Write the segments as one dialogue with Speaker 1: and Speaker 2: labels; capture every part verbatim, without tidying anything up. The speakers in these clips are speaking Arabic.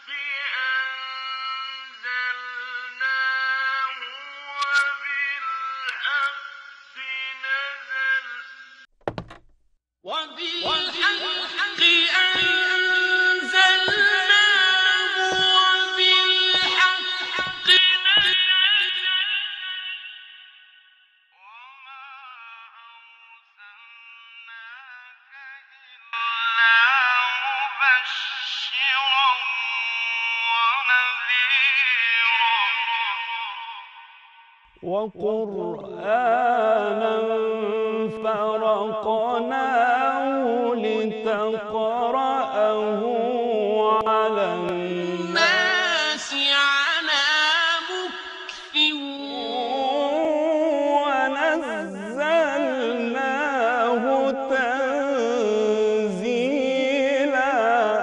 Speaker 1: وبالحق أنزلناه وبالحق نزل وما أرسلناك إلا مبشرا ونذيرا
Speaker 2: وقرآنا فرقناه لتقرأه على
Speaker 1: الناس على مكث
Speaker 2: ونزلناه تنزيلا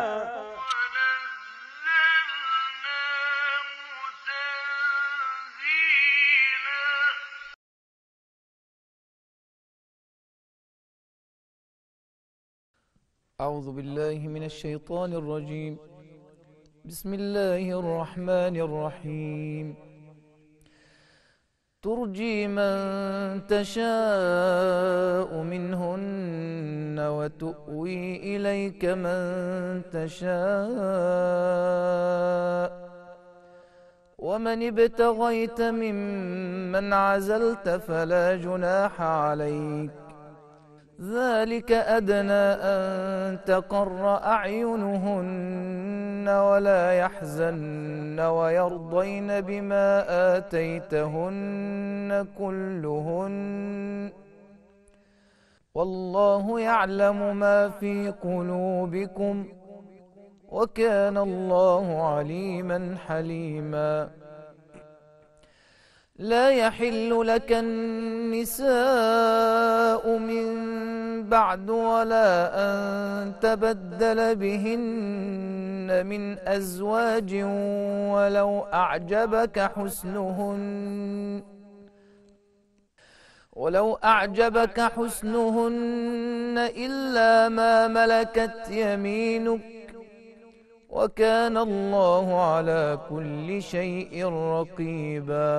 Speaker 3: أعوذ بالله من الشيطان الرجيم. بسم الله الرحمن الرحيم. ترجي من تشاء منهن وتؤوي إليك من تشاء ومن ابتغيت ممن عزلت فلا جناح عليك ذلك أدنى أن تقر أعينهن ولا يحزن ويرضين بما آتيتهن كلهن والله يعلم ما في قلوبكم وكان الله عليما حليما. لا يحل لك النساء من بعد ولا أن تبدل بهن من أزواج ولو أعجبك حسنهن ولو أعجبك حسنهن إلا ما ملكت يمينك وكان الله على كل شيء رقيبا.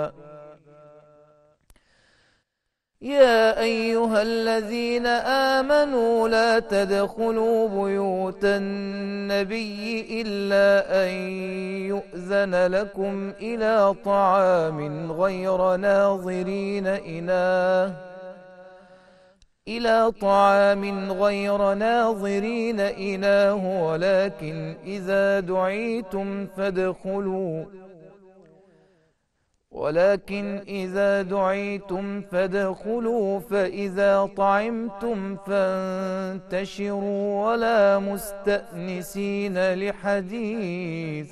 Speaker 3: يا أيها الذين آمنوا لا تدخلوا بيوت النبي إلا أن يؤذن لكم إلى طعام غير ناظرين إناه إلى طعام غير ناظرين إناه ولكن إذا دعيتم فادخلوا ولكن إذا دعيتم فادخلوا فإذا طعمتم فانتشروا ولا مستأنسين لحديث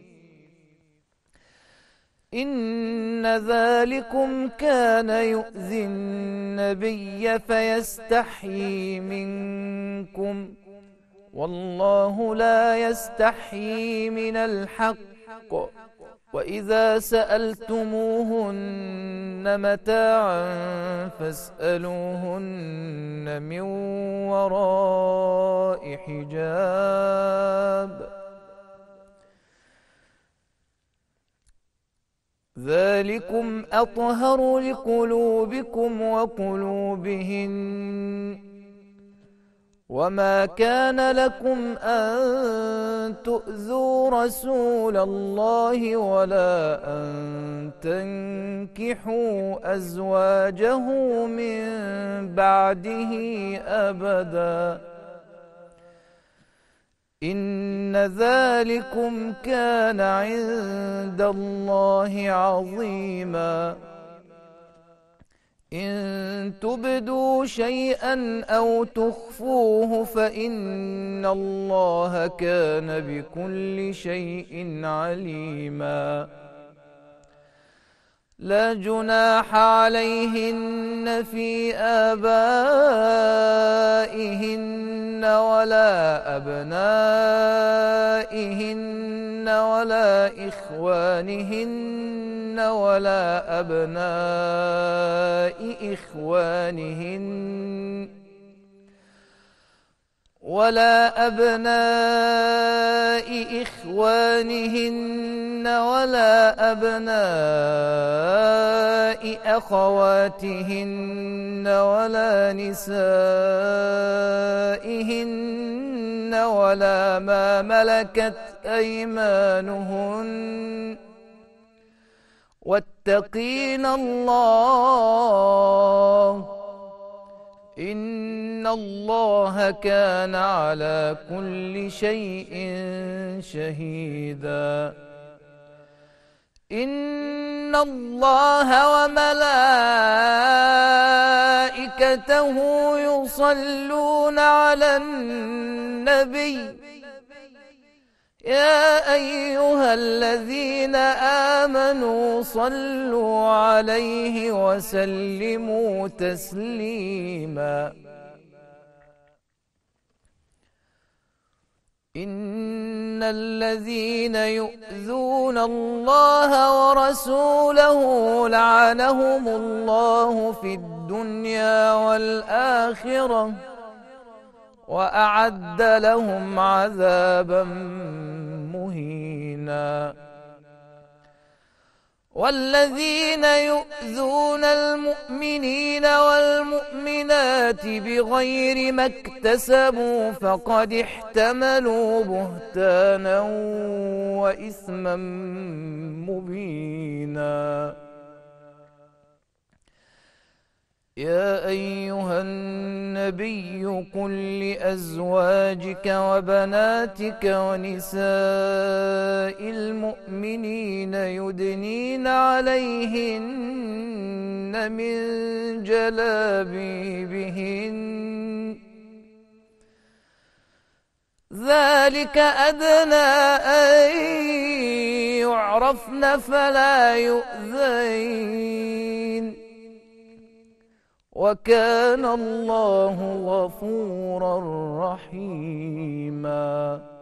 Speaker 3: إن ذلكم كان يؤذي النبي فيستحيي منكم والله لا يستحيي من الحق وإذا سألتموهن متاعا فاسألوهن من وراء حجاب ذلكم أطهر لقلوبكم وقلوبهن وما كان لكم أن تؤذوا رسول الله ولا أن تنكحوا أزواجه من بعده أبدا إن ذلكم كان عند الله عظيما. إن تبدوا شيئا أو تخفوه فإن الله كان بكل شيء عليما. لا جناح عليهن في آبائهن ولا أبنائهن ولا إخوانهن ولا أبناء إخوانهن ولا أبناء إخوانهن ولا أبناء أخواتهن ولا نسائهن ولا ما ملكت أيمانهن واتقين الله إن الله كان على كل شيء شهيدا إن الله وملائكته يصلون على النبي يا أيها الذين آمنوا صلوا عليه وسلموا تسليما إن الذين يؤذون الله ورسوله لعنهم الله في الدنيا والآخرة وأعد لهم عذابا مهينا والذين يؤذون المؤمنين والمؤمنات بغير ما اكتسبوا فقد احتملوا بهتانا وإثما مبينا يا أيها النبي قل لأزواجك وبناتك ونساء المؤمنين يدنين عليهن من جلابيبهن ذلك أدنى أن يعرفن فلا يؤذين وكان الله غفورا رحيما